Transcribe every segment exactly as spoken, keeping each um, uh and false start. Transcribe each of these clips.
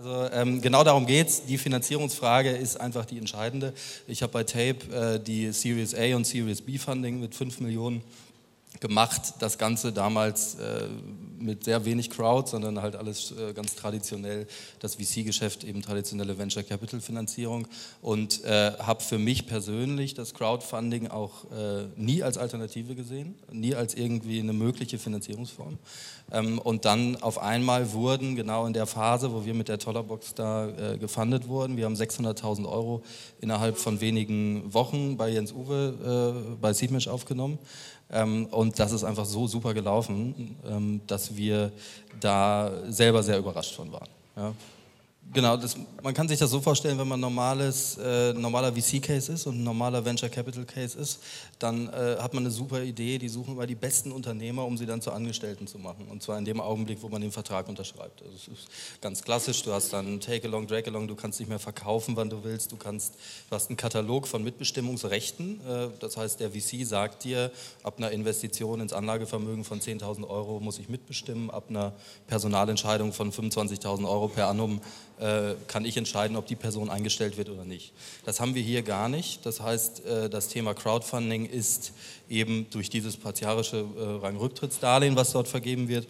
Also ähm, genau darum geht's. Die Finanzierungsfrage ist einfach die entscheidende. Ich habe bei Tape äh, die Series A und Series B Funding mit fünf Millionen gemacht. Das Ganze damals äh, mit sehr wenig Crowd, sondern halt alles äh, ganz traditionell, das V C-Geschäft, eben traditionelle Venture Capital Finanzierung, und äh, habe für mich persönlich das Crowdfunding auch äh, nie als Alternative gesehen, nie als irgendwie eine mögliche Finanzierungsform. Ähm, und dann auf einmal wurden, genau in der Phase, wo wir mit der Tollerbox da äh, gefundet wurden, wir haben sechshunderttausend Euro innerhalb von wenigen Wochen bei Jens Uwe äh, bei Seedmatch aufgenommen. Ähm, und das ist einfach so super gelaufen, ähm, dass wir da selber sehr überrascht von waren. Ja. Genau, das, man kann sich das so vorstellen, wenn man normales, äh, normaler V C-Case ist und ein normaler Venture-Capital-Case ist, dann äh, hat man eine super Idee, die suchen immer die besten Unternehmer, um sie dann zu Angestellten zu machen. Und zwar in dem Augenblick, wo man den Vertrag unterschreibt. Also es ist ganz klassisch, du hast dann Take-Along, Drag-Along, du kannst nicht mehr verkaufen, wann du willst, du, kannst, du hast einen Katalog von Mitbestimmungsrechten, äh, das heißt, der V C sagt dir, ab einer Investition ins Anlagevermögen von zehntausend Euro muss ich mitbestimmen, ab einer Personalentscheidung von fünfundzwanzigtausend Euro per annum kann ich entscheiden, ob die Person eingestellt wird oder nicht. Das haben wir hier gar nicht. Das heißt, das Thema Crowdfunding ist eben durch dieses partiarische Rangrücktrittsdarlehen, was dort vergeben wird,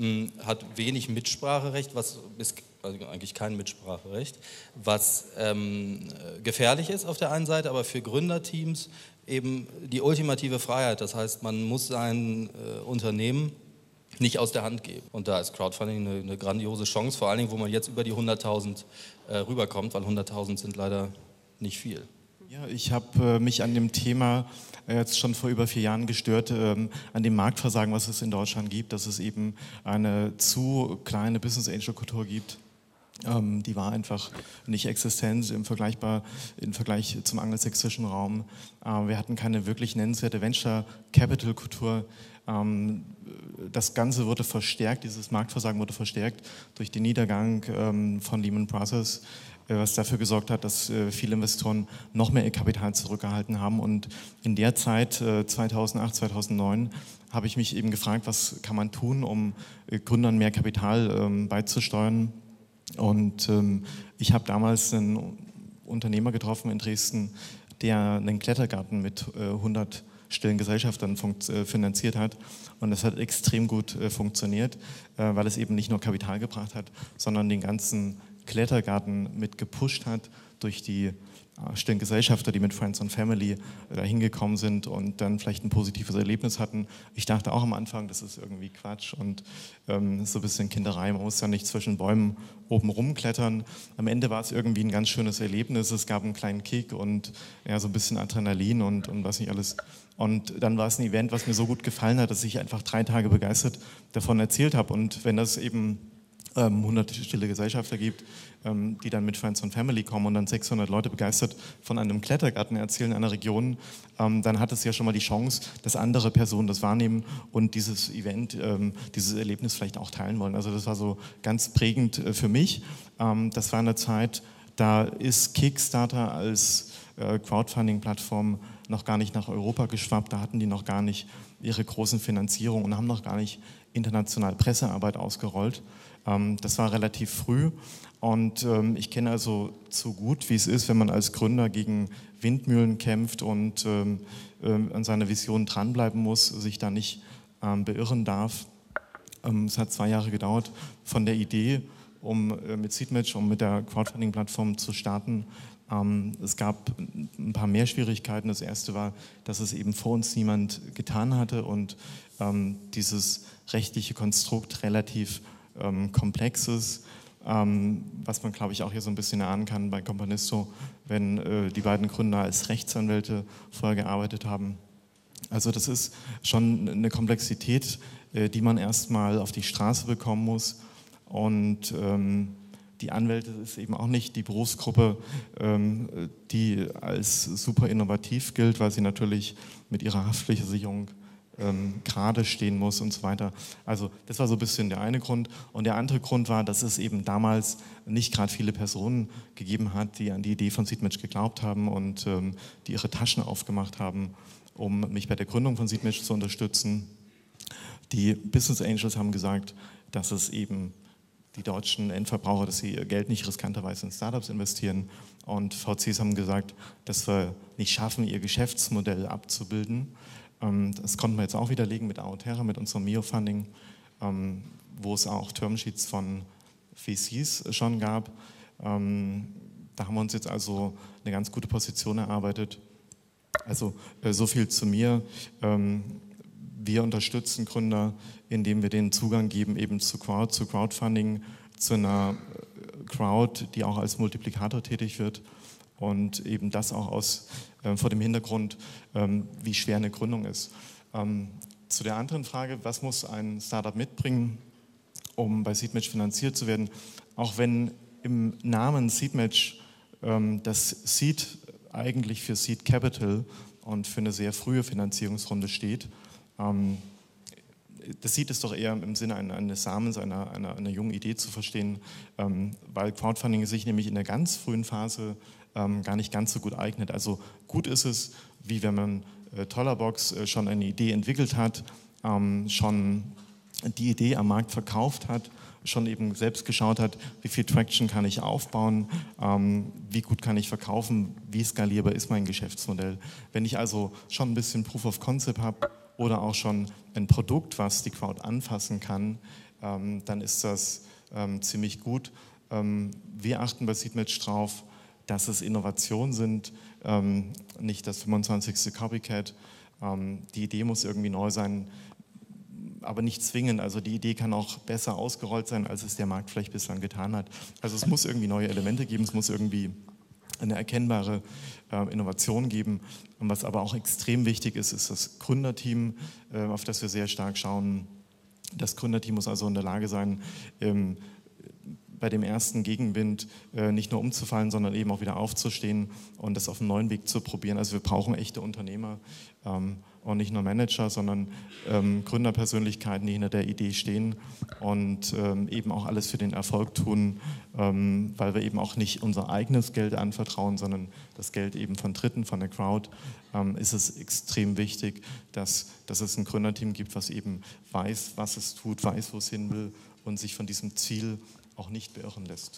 hat wenig Mitspracherecht, was ist also eigentlich kein Mitspracherecht, was ähm, gefährlich ist auf der einen Seite, aber für Gründerteams eben die ultimative Freiheit. Das heißt, man muss sein äh, Unternehmen nicht aus der Hand geben. Und da ist Crowdfunding eine, eine grandiose Chance, vor allen Dingen, wo man jetzt über die hunderttausend äh, rüberkommt, weil hunderttausend sind leider nicht viel. Ja, ich habe äh, mich an dem Thema äh, jetzt schon vor über vier Jahren gestört, ähm, an dem Marktversagen, was es in Deutschland gibt, dass es eben eine zu kleine Business-Angel-Kultur gibt. Ähm, die war einfach nicht existent im, Vergleichbar, im Vergleich zum angelsächsischen Raum. Äh, wir hatten keine wirklich nennenswerte Venture-Capital-Kultur. Ähm, das Ganze wurde verstärkt, dieses Marktversagen wurde verstärkt durch den Niedergang ähm, von Lehman Brothers, äh, was dafür gesorgt hat, dass äh, viele Investoren noch mehr ihr Kapital zurückgehalten haben. Und in der Zeit, äh, zweitausendacht, zweitausendneun, habe ich mich eben gefragt, was kann man tun, um äh, Gründern mehr Kapital ähm, beizusteuern. Und ähm, ich habe damals einen Unternehmer getroffen in Dresden, der einen Klettergarten mit äh, hundert stillen Gesellschaftern äh, finanziert hat. Und das hat extrem gut äh, funktioniert, äh, weil es eben nicht nur Kapital gebracht hat, sondern den ganzen Klettergarten mit gepusht hat durch die äh, stillen Gesellschafter, die mit Friends and Family äh, da hingekommen sind und dann vielleicht ein positives Erlebnis hatten. Ich dachte auch am Anfang, das ist irgendwie Quatsch und ähm, so ein bisschen Kinderei. Man muss ja nicht zwischen Bäumen oben rumklettern. Am Ende war es irgendwie ein ganz schönes Erlebnis. Es gab einen kleinen Kick und ja, so ein bisschen Adrenalin und, und was nicht alles. Und dann war es ein Event, was mir so gut gefallen hat, dass ich einfach drei Tage begeistert davon erzählt habe. Und wenn das eben ähm, hundert stille Gesellschafter gibt, ähm, die dann mit Friends and Family kommen und dann sechshundert Leute begeistert von einem Klettergarten erzählen in einer Region, ähm, dann hat es ja schon mal die Chance, dass andere Personen das wahrnehmen und dieses Event, ähm, dieses Erlebnis vielleicht auch teilen wollen. Also das war so ganz prägend äh, für mich. Ähm, das war eine Zeit, da ist Kickstarter als äh, Crowdfunding-Plattform noch gar nicht nach Europa geschwappt, da hatten die noch gar nicht ihre großen Finanzierungen und haben noch gar nicht international Pressearbeit ausgerollt. Ähm, das war relativ früh und ähm, ich kenne also zu gut, wie es ist, wenn man als Gründer gegen Windmühlen kämpft und ähm, äh, an seiner Vision dranbleiben muss, sich da nicht ähm, beirren darf. Ähm, es hat zwei Jahre gedauert von der Idee, um äh, mit Seedmatch, um mit der Crowdfunding-Plattform zu starten. Ähm, es gab ein paar mehr Schwierigkeiten. Das erste war, dass es eben vor uns niemand getan hatte und ähm, dieses rechtliche Konstrukt relativ ähm, komplex ist, ähm, was man, glaube ich, auch hier so ein bisschen erahnen kann bei Companisto, wenn äh, die beiden Gründer als Rechtsanwälte vorher gearbeitet haben. Also das ist schon eine Komplexität, äh, die man erstmal auf die Straße bekommen muss und ähm, die Anwälte ist eben auch nicht die Berufsgruppe, ähm, die als super innovativ gilt, weil sie natürlich mit ihrer Haftpflichtversicherung ähm, gerade stehen muss und so weiter. Also das war so ein bisschen der eine Grund. Und der andere Grund war, dass es eben damals nicht gerade viele Personen gegeben hat, die an die Idee von Seedmatch geglaubt haben und ähm, die ihre Taschen aufgemacht haben, um mich bei der Gründung von Seedmatch zu unterstützen. Die Business Angels haben gesagt, dass es eben die deutschen Endverbraucher, dass sie ihr Geld nicht riskanterweise in Startups investieren. Und V Cs haben gesagt, dass wir nicht schaffen, ihr Geschäftsmodell abzubilden. Das konnten wir jetzt auch widerlegen mit Aoterra, mit unserem Mio-Funding, wo es auch Termsheets von V Cs schon gab. Da haben wir uns jetzt also eine ganz gute Position erarbeitet. Also so viel zu mir. Wir unterstützen Gründer, indem wir den Zugang geben eben zu Crowd, zu Crowdfunding, zu einer Crowd, die auch als Multiplikator tätig wird und eben das auch aus, äh, vor dem Hintergrund, ähm, wie schwer eine Gründung ist. Ähm, zu der anderen Frage, was muss ein Startup mitbringen, um bei Seedmatch finanziert zu werden? Auch wenn im Namen Seedmatch ähm, das Seed eigentlich für Seed Capital und für eine sehr frühe Finanzierungsrunde steht, ähm, das Seed ist doch eher im Sinne eines Samens, einer, einer, einer jungen Idee zu verstehen, ähm, weil Crowdfunding sich nämlich in der ganz frühen Phase ähm, gar nicht ganz so gut eignet. Also gut ist es, wie wenn man äh, Tollerbox äh, schon eine Idee entwickelt hat, ähm, schon die Idee am Markt verkauft hat, schon eben selbst geschaut hat, wie viel Traction kann ich aufbauen, ähm, wie gut kann ich verkaufen, wie skalierbar ist mein Geschäftsmodell. Wenn ich also schon ein bisschen Proof of Concept habe, oder auch schon ein Produkt, was die Crowd anfassen kann, ähm, dann ist das ähm, ziemlich gut. Ähm, wir achten bei Seedmatch drauf, dass es Innovationen sind, ähm, nicht das fünfundzwanzigste Copycat. Ähm, die Idee muss irgendwie neu sein, aber nicht zwingend. Also die Idee kann auch besser ausgerollt sein, als es der Markt vielleicht bislang getan hat. Also es muss irgendwie neue Elemente geben, es muss irgendwie eine erkennbare äh, Innovation geben. Und was aber auch extrem wichtig ist, ist das Gründerteam, äh, auf das wir sehr stark schauen. Das Gründerteam muss also in der Lage sein, ähm, bei dem ersten Gegenwind äh, nicht nur umzufallen, sondern eben auch wieder aufzustehen und das auf einem neuen Weg zu probieren. Also wir brauchen echte Unternehmer ähm, und nicht nur Manager, sondern ähm, Gründerpersönlichkeiten, die hinter der Idee stehen und ähm, eben auch alles für den Erfolg tun, ähm, weil wir eben auch nicht unser eigenes Geld anvertrauen, sondern das Geld eben von Dritten, von der Crowd, ähm, ist es extrem wichtig, dass, dass es ein Gründerteam gibt, was eben weiß, was es tut, weiß, wo es hin will und sich von diesem Ziel auch nicht beirren lässt.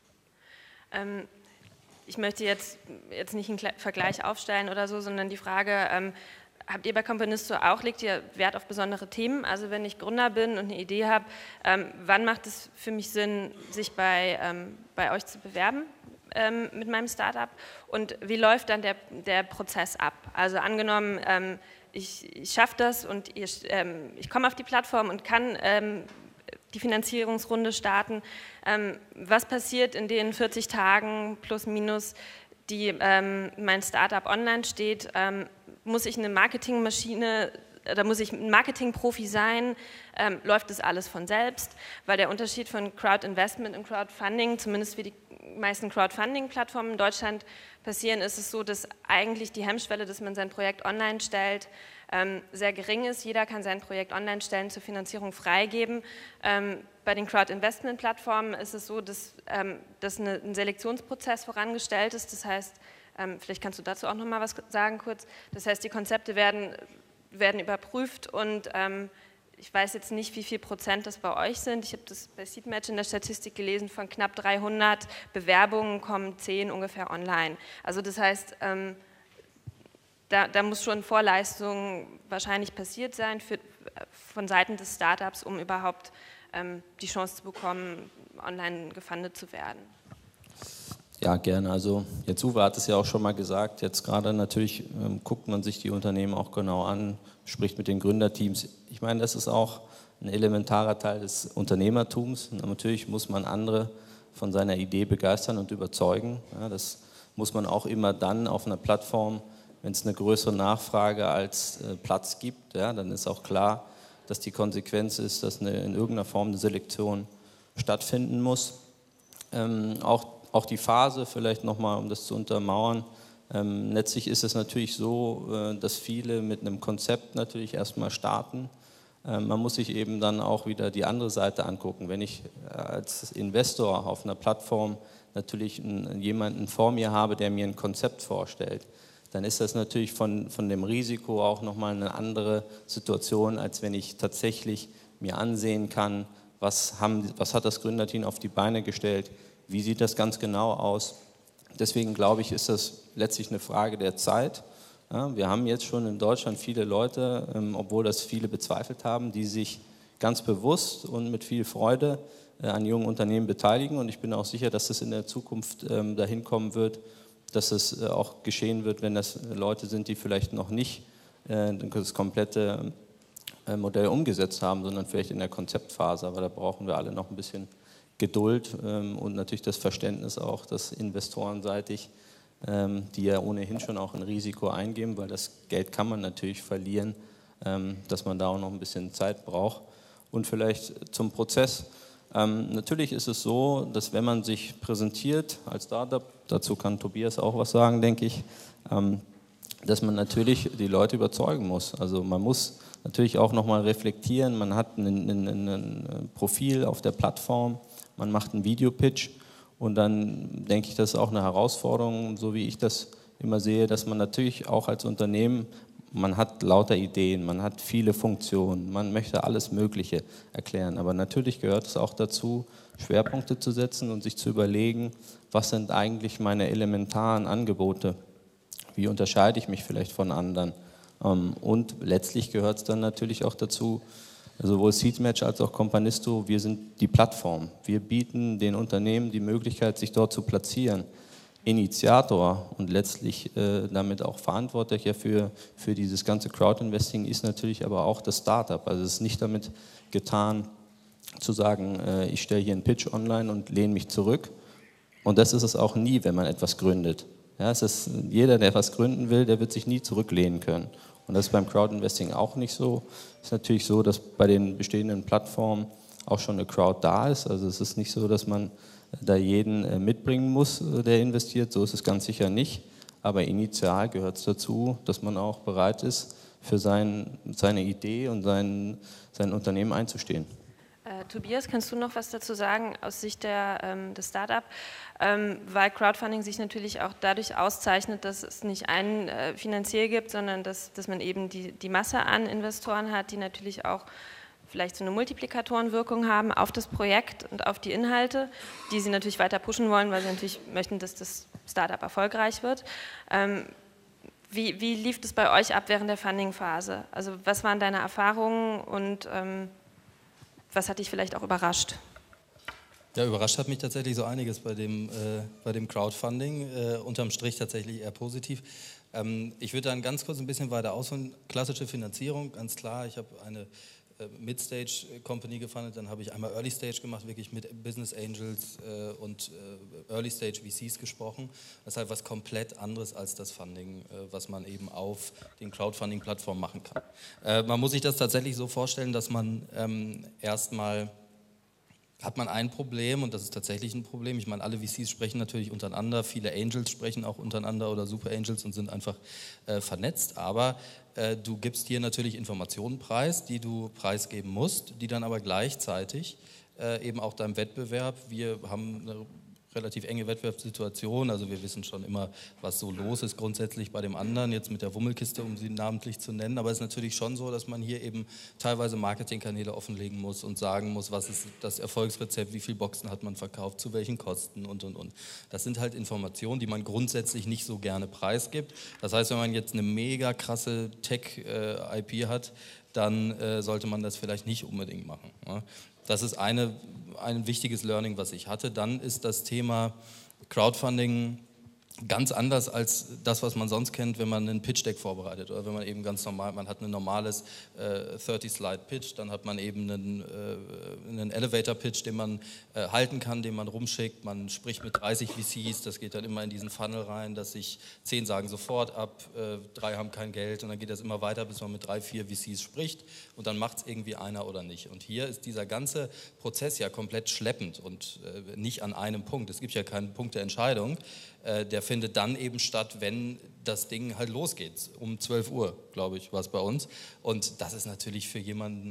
Ja. Ähm, ich möchte jetzt, jetzt nicht einen Vergleich aufstellen oder so, sondern die Frage, ähm, habt ihr bei Companisto auch, legt ihr Wert auf besondere Themen? Also wenn ich Gründer bin und eine Idee habe, ähm, wann macht es für mich Sinn, sich bei, ähm, bei euch zu bewerben ähm, mit meinem Startup? Und wie läuft dann der, der Prozess ab? Also angenommen, ähm, ich, ich schaffe das und ihr, ähm, ich komme auf die Plattform und kann ähm, die Finanzierungsrunde starten. Ähm, was passiert in den vierzig Tagen plus minus, die ähm, mein Startup online steht? Ähm, muss ich eine Marketingmaschine, da muss ich ein Marketingprofi sein? Ähm, läuft das alles von selbst? Weil der Unterschied von Crowdinvestment und Crowdfunding, zumindest wie die meisten Crowdfunding-Plattformen in Deutschland passieren, ist es so, dass eigentlich die Hemmschwelle, dass man sein Projekt online stellt, ähm, sehr gering ist. Jeder kann sein Projekt online stellen, zur Finanzierung freigeben. Ähm, bei den Crowd-Investment-Plattformen ist es so, dass, ähm, dass eine, ein Selektionsprozess vorangestellt ist. Das heißt, ähm, vielleicht kannst du dazu auch noch mal was sagen kurz. Das heißt, die Konzepte werden, werden überprüft und ähm, ich weiß jetzt nicht, wie viel Prozent das bei euch sind. Ich habe das bei Seedmatch in der Statistik gelesen, von knapp dreihundert Bewerbungen kommen zehn ungefähr online. Also das heißt, ähm, Da, da muss schon Vorleistung wahrscheinlich passiert sein für, von Seiten des Startups, um überhaupt ähm, die Chance zu bekommen, online gefundet zu werden. Ja, gerne. Also jetzt Uwe hat es ja auch schon mal gesagt, jetzt gerade natürlich ähm, guckt man sich die Unternehmen auch genau an, spricht mit den Gründerteams. Ich meine, das ist auch ein elementarer Teil des Unternehmertums. Und natürlich muss man andere von seiner Idee begeistern und überzeugen. Ja, das muss man auch immer dann auf einer Plattform, wenn es eine größere Nachfrage als äh, Platz gibt, ja, dann ist auch klar, dass die Konsequenz ist, dass eine, in irgendeiner Form eine Selektion stattfinden muss. Ähm, auch, auch die Phase, vielleicht nochmal, um das zu untermauern, ähm, letztlich ist es natürlich so, äh, dass viele mit einem Konzept natürlich erstmal starten. Ähm, man muss sich eben dann auch wieder die andere Seite angucken. Wenn ich äh, als Investor auf einer Plattform natürlich einen, jemanden vor mir habe, der mir ein Konzept vorstellt, dann ist das natürlich von, von dem Risiko auch nochmal eine andere Situation, als wenn ich tatsächlich mir ansehen kann, Was, haben, was hat das Gründerteam auf die Beine gestellt? Wie sieht das ganz genau aus? Deswegen glaube ich, ist das letztlich eine Frage der Zeit. Ja, wir haben jetzt schon in Deutschland viele Leute, ähm, obwohl das viele bezweifelt haben, die sich ganz bewusst und mit viel Freude äh, an jungen Unternehmen beteiligen. Und ich bin auch sicher, dass das in der Zukunft ähm, dahin kommen wird, dass es äh, auch geschehen wird, wenn das Leute sind, die vielleicht noch nicht äh, das komplette äh, Modell umgesetzt haben, sondern vielleicht in der Konzeptphase. Aber da brauchen wir alle noch ein bisschen Geduld ähm, und natürlich das Verständnis auch, dass investorenseitig, ähm, die ja ohnehin schon auch ein Risiko eingehen, weil das Geld kann man natürlich verlieren, ähm, dass man da auch noch ein bisschen Zeit braucht. Und vielleicht zum Prozess. Ähm, natürlich ist es so, dass wenn man sich präsentiert als Startup, dazu kann Tobias auch was sagen, denke ich, ähm, dass man natürlich die Leute überzeugen muss. Also man muss natürlich auch nochmal reflektieren, man hat ein, ein, ein Profil auf der Plattform, man macht einen Videopitch und dann denke ich, das ist auch eine Herausforderung, so wie ich das immer sehe, dass man natürlich auch als Unternehmen, man hat lauter Ideen, man hat viele Funktionen, man möchte alles Mögliche erklären, aber natürlich gehört es auch dazu, Schwerpunkte zu setzen und sich zu überlegen, was sind eigentlich meine elementaren Angebote, wie unterscheide ich mich vielleicht von anderen und letztlich gehört es dann natürlich auch dazu, sowohl Seedmatch als auch Companisto, wir sind die Plattform, wir bieten den Unternehmen die Möglichkeit, sich dort zu platzieren. Initiator und letztlich äh, damit auch Verantwortlicher für, für dieses ganze Crowdinvesting ist natürlich aber auch das Startup. Also es ist nicht damit getan, zu sagen, äh, ich stelle hier einen Pitch online und lehne mich zurück. Und das ist es auch nie, wenn man etwas gründet. Ja, es ist, jeder, der etwas gründen will, der wird sich nie zurücklehnen können. Und das ist beim Crowdinvesting auch nicht so. Es ist natürlich so, dass bei den bestehenden Plattformen auch schon eine Crowd da ist. Also es ist nicht so, dass man da jeden mitbringen muss, der investiert. So ist es ganz sicher nicht. Aber initial gehört es dazu, dass man auch bereit ist, für sein, seine Idee und sein, sein Unternehmen einzustehen. Äh, Tobias, kannst du noch was dazu sagen aus Sicht der, ähm, des Startup? Ähm, weil Crowdfunding sich natürlich auch dadurch auszeichnet, dass es nicht einen äh, Finanzier gibt, sondern dass, dass man eben die, die Masse an Investoren hat, die natürlich auch vielleicht so eine Multiplikatorenwirkung haben auf das Projekt und auf die Inhalte, die sie natürlich weiter pushen wollen, weil sie natürlich möchten, dass das Startup erfolgreich wird. Ähm, wie, wie lief das bei euch ab während der Funding-Phase? Also was waren deine Erfahrungen und ähm, was hat dich vielleicht auch überrascht? Ja, überrascht hat mich tatsächlich so einiges bei dem, äh, bei dem Crowdfunding. Äh, unterm Strich tatsächlich eher positiv. Ähm, ich würde dann ganz kurz ein bisschen weiter ausholen. Klassische Finanzierung, ganz klar. Ich habe eine äh, Mid-Stage-Company gefundet, dann habe ich einmal Early-Stage gemacht, wirklich mit Business Angels äh, und äh, Early-Stage-V Cs gesprochen. Das ist halt was komplett anderes als das Funding, äh, was man eben auf den Crowdfunding-Plattformen machen kann. Äh, man muss sich das tatsächlich so vorstellen, dass man ähm, erstmal hat man ein Problem und das ist tatsächlich ein Problem. Ich meine, alle V Cs sprechen natürlich untereinander, viele Angels sprechen auch untereinander oder Super Angels und sind einfach äh, vernetzt, aber äh, du gibst hier natürlich Informationen preis, die du preisgeben musst, die dann aber gleichzeitig äh, eben auch deinem Wettbewerb, wir haben eine relativ enge Wettbewerbssituation, also wir wissen schon immer, was so los ist grundsätzlich bei dem anderen, jetzt mit der Wummelkiste, um sie namentlich zu nennen, aber es ist natürlich schon so, dass man hier eben teilweise Marketingkanäle offenlegen muss und sagen muss, was ist das Erfolgsrezept, wie viele Boxen hat man verkauft, zu welchen Kosten und und und. Das sind halt Informationen, die man grundsätzlich nicht so gerne preisgibt. Das heißt, wenn man jetzt eine mega krasse Tech-I P hat, dann äh, sollte man das vielleicht nicht unbedingt machen. Ja? Das ist eine, ein wichtiges Learning, was ich hatte. Dann ist das Thema Crowdfunding ganz anders als das, was man sonst kennt, wenn man einen Pitch-Deck vorbereitet oder wenn man eben ganz normal, man hat ein normales äh, dreißig-Slide-Pitch, dann hat man eben einen, äh, einen Elevator-Pitch, den man äh, halten kann, den man rumschickt, man spricht mit dreißig V Cs, das geht dann immer in diesen Funnel rein, dass sich zehn sagen sofort ab, äh, drei haben kein Geld und dann geht das immer weiter, bis man mit drei, vier V Cs spricht und dann macht es irgendwie einer oder nicht. Und hier ist dieser ganze Prozess ja komplett schleppend und äh, nicht an einem Punkt, es gibt ja keinen Punkt der Entscheidung, der findet dann eben statt, wenn das Ding halt losgeht. Um zwölf Uhr, glaube ich, war es bei uns. Und das ist natürlich für jemanden,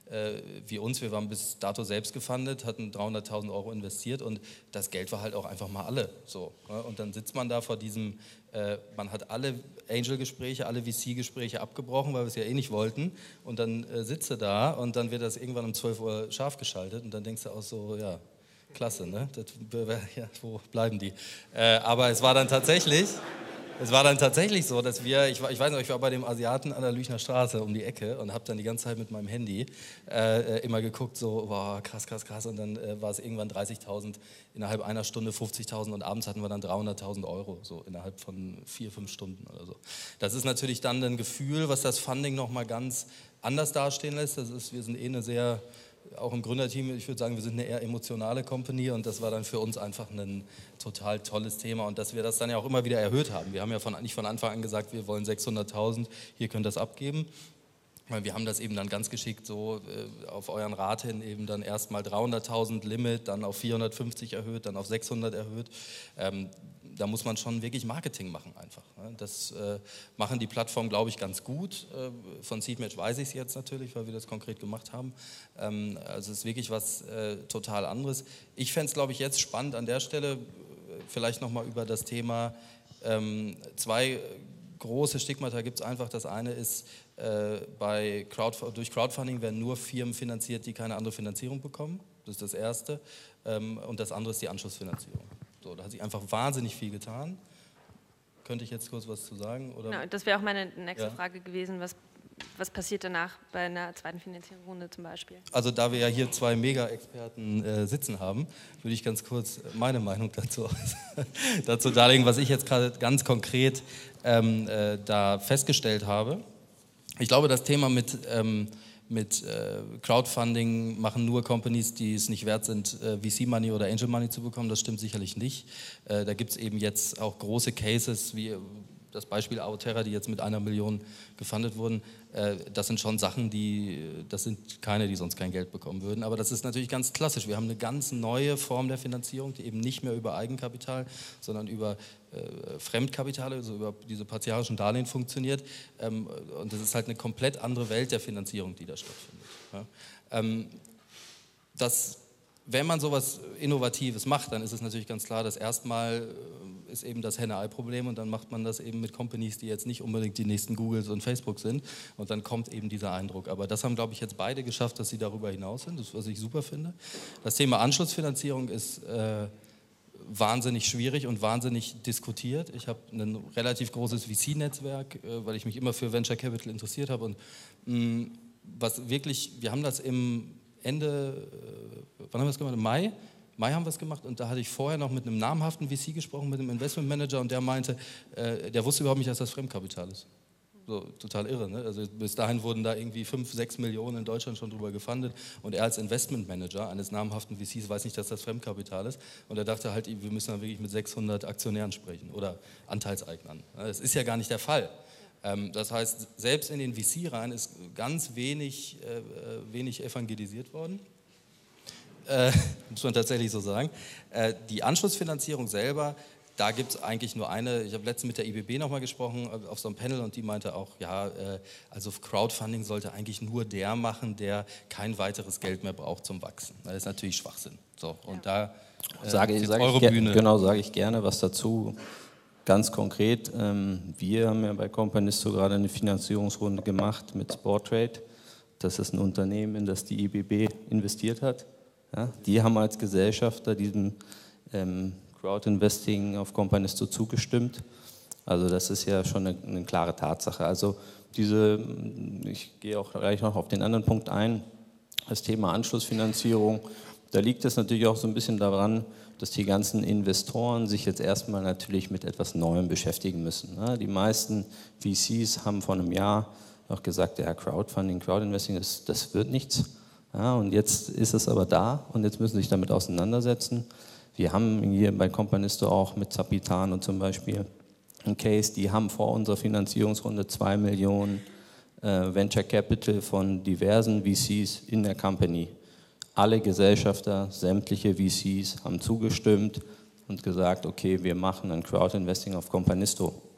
äh, wie uns. Wir waren bis dato selbst gefundet, hatten dreihunderttausend Euro investiert und das Geld war halt auch einfach mal alle. So, ne? Und dann sitzt man da vor diesem, äh, man hat alle Angel-Gespräche, alle V C-Gespräche abgebrochen, weil wir es ja eh nicht wollten und dann äh, sitzt du da und dann wird das irgendwann um zwölf Uhr scharf geschaltet und dann denkst du auch so, ja, klasse, ne? Das, ja, wo bleiben die? Äh, aber es war dann tatsächlich... Es war dann tatsächlich so, dass wir, ich, war, ich weiß noch, ich war bei dem Asiaten an der Lüchner Straße um die Ecke und habe dann die ganze Zeit mit meinem Handy äh, immer geguckt, so, boah, krass, krass, krass. Und dann äh, war es irgendwann dreißigtausend, innerhalb einer Stunde fünfzigtausend und abends hatten wir dann dreihunderttausend Euro, so innerhalb von vier, fünf Stunden oder so. Das ist natürlich dann ein Gefühl, was das Funding nochmal ganz anders dastehen lässt. Das ist, wir sind eh eine sehr... Auch im Gründerteam, ich würde sagen, wir sind eine eher emotionale Company und das war dann für uns einfach ein total tolles Thema und dass wir das dann ja auch immer wieder erhöht haben. Wir haben ja von, nicht von Anfang an gesagt, wir wollen sechshunderttausend, hier könnt ihr das abgeben. Weil wir haben das eben dann ganz geschickt so äh, auf euren Rat hin eben dann erstmal dreihunderttausend Limit, dann auf vierhundertfünfzig erhöht, dann auf sechshundert erhöht. Ähm, da muss man schon wirklich Marketing machen einfach. Ne? Das äh, machen die Plattformen, glaube ich, ganz gut. Äh, von Seedmatch weiß ich es jetzt natürlich, weil wir das konkret gemacht haben. Ähm, also es ist wirklich was äh, total anderes. Ich fände es, glaube ich, jetzt spannend an der Stelle, äh, vielleicht nochmal über das Thema ähm, zwei große Stigmata gibt es einfach. Das eine ist, äh, bei Crowdf- durch Crowdfunding werden nur Firmen finanziert, die keine andere Finanzierung bekommen. Das ist das Erste. Ähm, und das andere ist die Anschlussfinanzierung. So, da hat sich einfach wahnsinnig viel getan. Könnte ich jetzt kurz was zu sagen? Oder? Genau, das wäre auch meine nächste Ja. Frage gewesen. Was, was passiert danach bei einer zweiten Finanzierungsrunde zum Beispiel? Also da wir ja hier zwei Mega-Experten äh, sitzen haben, würde ich ganz kurz meine Meinung dazu, dazu darlegen, was ich jetzt gerade ganz konkret ähm, äh, da festgestellt habe. Ich glaube, das Thema mit, ähm, mit äh, Crowdfunding machen nur Companies, die es nicht wert sind, äh, V C-Money oder Angel-Money zu bekommen, das stimmt sicherlich nicht. Äh, da gibt es eben jetzt auch große Cases, wie das Beispiel Aoterra, die jetzt mit einer Million gefundet wurden. Äh, das sind schon Sachen, die, das sind keine, die sonst kein Geld bekommen würden. Aber das ist natürlich ganz klassisch. Wir haben eine ganz neue Form der Finanzierung, die eben nicht mehr über Eigenkapital, sondern über äh, Fremdkapital, also über diese partiarischen Darlehen funktioniert. Ähm, und das ist halt eine komplett andere Welt der Finanzierung, die da stattfindet. Ja? Ähm, das Wenn man sowas Innovatives macht, dann ist es natürlich ganz klar, dass erstmal ist eben das Henne-Ei-Problem und dann macht man das eben mit Companies, die jetzt nicht unbedingt die nächsten Googles und Facebook sind und dann kommt eben dieser Eindruck. Aber das haben, glaube ich, jetzt beide geschafft, dass sie darüber hinaus sind, das, was ich super finde. Das Thema Anschlussfinanzierung ist äh, wahnsinnig schwierig und wahnsinnig diskutiert. Ich habe ein relativ großes V C-Netzwerk, äh, weil ich mich immer für Venture Capital interessiert habe und mh, was wirklich, wir haben das im Ende, wann haben wir das gemacht? Im Mai? Mai haben wir es gemacht und da hatte ich vorher noch mit einem namhaften V C gesprochen, mit einem Investmentmanager und der meinte, äh, der wusste überhaupt nicht, dass das Fremdkapital ist. So, total irre, ne? Also bis dahin wurden da irgendwie fünf, sechs Millionen in Deutschland schon drüber gefundet und er als Investmentmanager eines namhaften V Cs weiß nicht, dass das Fremdkapital ist und er dachte halt, wir müssen dann wirklich mit sechshundert Aktionären sprechen oder Anteilseignern. Das ist ja gar nicht der Fall. Das heißt, selbst in den V C rein ist ganz wenig, äh, wenig evangelisiert worden, äh, muss man tatsächlich so sagen. Äh, die Anschlussfinanzierung selber, da gibt es eigentlich nur eine, ich habe letztens mit der I B B nochmal gesprochen auf so einem Panel und die meinte auch, ja, äh, also Crowdfunding sollte eigentlich nur der machen, der kein weiteres Geld mehr braucht zum Wachsen. Das ist natürlich Schwachsinn. So, und da äh, sage, sage eure ich Bühne. Genau, sage ich gerne was dazu. Ganz konkret, ähm, wir haben ja bei Companisto gerade eine Finanzierungsrunde gemacht mit Sporttrade. Das ist ein Unternehmen, in das die I B B investiert hat. Ja, die haben als Gesellschafter diesem ähm, Crowdinvesting auf Companisto zugestimmt. Also das ist ja schon eine, eine klare Tatsache. Also diese, ich gehe auch gleich noch auf den anderen Punkt ein, das Thema Anschlussfinanzierung. Da liegt es natürlich auch so ein bisschen daran, dass die ganzen Investoren sich jetzt erstmal natürlich mit etwas Neuem beschäftigen müssen. Die meisten V Cs haben vor einem Jahr noch gesagt, ja, Crowdfunding, Crowdinvesting, das, das wird nichts. Ja, und jetzt ist es aber da und jetzt müssen sie sich damit auseinandersetzen. Wir haben hier bei Companisto auch mit Zapitano zum Beispiel einen Case, die haben vor unserer Finanzierungsrunde zwei Millionen äh, Venture Capital von diversen V Cs in der Company. Alle Gesellschafter, sämtliche V Cs haben zugestimmt und gesagt, okay, wir machen ein Crowdinvesting auf Companisto.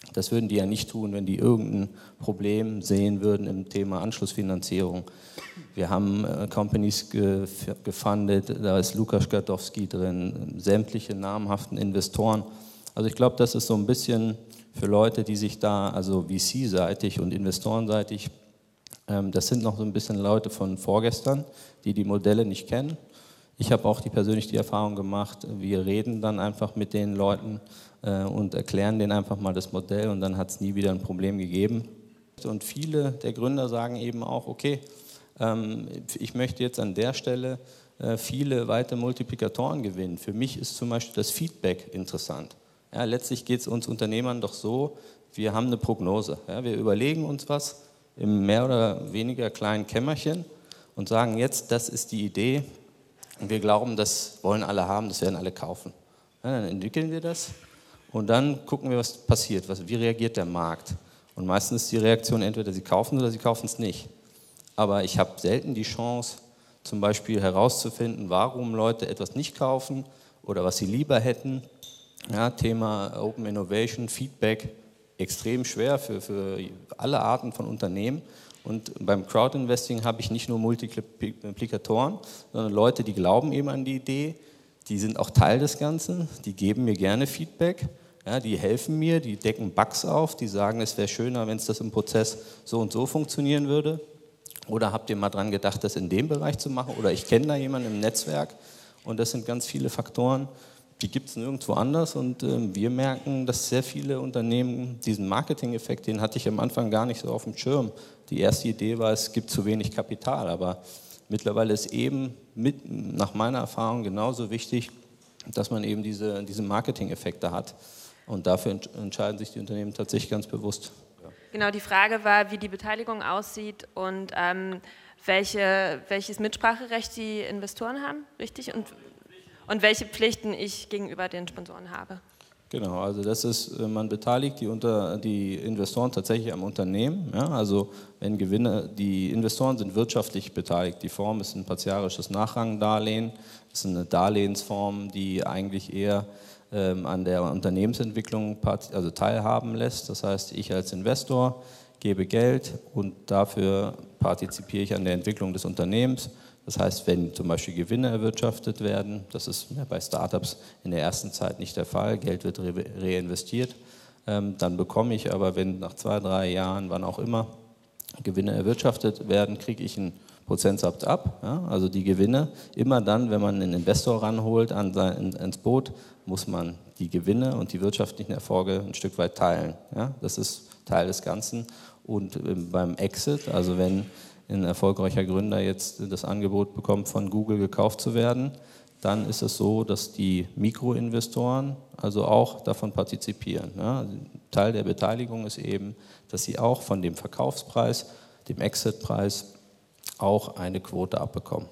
Das würden die ja nicht tun, wenn die irgendein Problem sehen würden im Thema Anschlussfinanzierung. Wir haben äh, Companies ge gefundet, da ist Lukas Gadowski drin, sämtliche namhaften Investoren. Also ich glaube, das ist so ein bisschen für Leute, die sich da, also V C-seitig und investorenseitig, ähm, das sind noch so ein bisschen Leute von vorgestern, die die Modelle nicht kennen. Ich habe auch die persönlich die Erfahrung gemacht, wir reden dann einfach mit den Leuten äh, und erklären denen einfach mal das Modell und dann hat es nie wieder ein Problem gegeben. Und viele der Gründer sagen eben auch, okay, ähm, ich möchte jetzt an der Stelle äh, viele weitere Multiplikatoren gewinnen. Für mich ist zum Beispiel das Feedback interessant. Ja, letztlich geht es uns Unternehmern doch so, wir haben eine Prognose. Ja, wir überlegen uns was im mehr oder weniger kleinen Kämmerchen und sagen jetzt, das ist die Idee, und wir glauben, das wollen alle haben, das werden alle kaufen. Ja, dann entwickeln wir das und dann gucken wir, was passiert, was, wie reagiert der Markt. Und meistens ist die Reaktion entweder sie kaufen oder sie kaufen es nicht. Aber ich habe selten die Chance, zum Beispiel herauszufinden, warum Leute etwas nicht kaufen oder was sie lieber hätten. Ja, Thema Open Innovation, Feedback, extrem schwer für, für alle Arten von Unternehmen. Und beim Crowdinvesting habe ich nicht nur Multiplikatoren, sondern Leute, die glauben eben an die Idee, die sind auch Teil des Ganzen, die geben mir gerne Feedback, ja, die helfen mir, die decken Bugs auf, die sagen, es wäre schöner, wenn es das im Prozess so und so funktionieren würde. Oder habt ihr mal dran gedacht, das in dem Bereich zu machen? Oder ich kenne da jemanden im Netzwerk und das sind ganz viele Faktoren, die gibt es nirgendwo anders und äh, wir merken, dass sehr viele Unternehmen diesen Marketing-Effekt, den hatte ich am Anfang gar nicht so auf dem Schirm. Die erste Idee war, es gibt zu wenig Kapital, aber mittlerweile ist eben mit, nach meiner Erfahrung genauso wichtig, dass man eben diese, diese Marketing-Effekte hat und dafür ent entscheiden sich die Unternehmen tatsächlich ganz bewusst. Ja. Genau, die Frage war, wie die Beteiligung aussieht und ähm, welche, welches Mitspracherecht die Investoren haben, richtig? Und Und welche Pflichten ich gegenüber den Sponsoren habe. Genau, also das ist, man beteiligt die, unter, die Investoren tatsächlich am Unternehmen. Ja, also wenn Gewinne, die Investoren sind wirtschaftlich beteiligt. Die Form ist ein partiarisches Nachrangdarlehen. Das ist eine Darlehensform, die eigentlich eher ähm, an der Unternehmensentwicklung also teilhaben lässt. Das heißt, ich als Investor gebe Geld und dafür partizipiere ich an der Entwicklung des Unternehmens. Das heißt, wenn zum Beispiel Gewinne erwirtschaftet werden, das ist bei Startups in der ersten Zeit nicht der Fall, Geld wird re reinvestiert, ähm, dann bekomme ich aber, wenn nach zwei, drei Jahren, wann auch immer, Gewinne erwirtschaftet werden, kriege ich einen Prozentsatz ab. Ja? Also die Gewinne, immer dann, wenn man einen Investor ranholt an sein, ins Boot, muss man die Gewinne und die wirtschaftlichen Erfolge ein Stück weit teilen. Ja? Das ist Teil des Ganzen. Und ähm, beim Exit, also wenn ein erfolgreicher Gründer jetzt das Angebot bekommt, von Google gekauft zu werden, dann ist es so, dass die Mikroinvestoren also auch davon partizipieren. Ja, Teil der Beteiligung ist eben, dass sie auch von dem Verkaufspreis, dem Exitpreis, auch eine Quote abbekommen.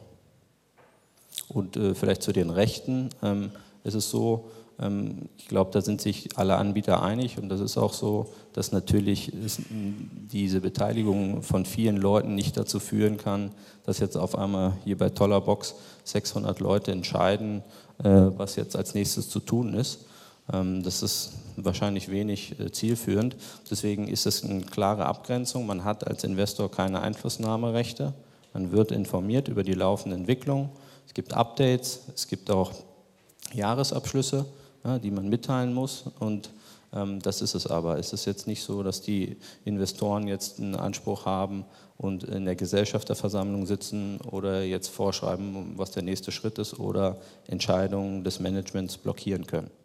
Und äh, vielleicht zu den Rechten ähm, ist es so, ähm, ich glaube, da sind sich alle Anbieter einig und das ist auch so, dass natürlich ist, diese Beteiligung von vielen Leuten nicht dazu führen kann, dass jetzt auf einmal hier bei Tollerbox sechshundert Leute entscheiden, äh, was jetzt als nächstes zu tun ist. Ähm, das ist wahrscheinlich wenig äh, zielführend. Deswegen ist es eine klare Abgrenzung. Man hat als Investor keine Einflussnahmerechte. Man wird informiert über die laufende Entwicklung. Es gibt Updates, es gibt auch Jahresabschlüsse, ja, die man mitteilen muss und ähm, das ist es aber. Es ist jetzt nicht so, dass die Investoren jetzt einen Anspruch haben und in der Gesellschafterversammlung sitzen oder jetzt vorschreiben, was der nächste Schritt ist oder Entscheidungen des Managements blockieren können.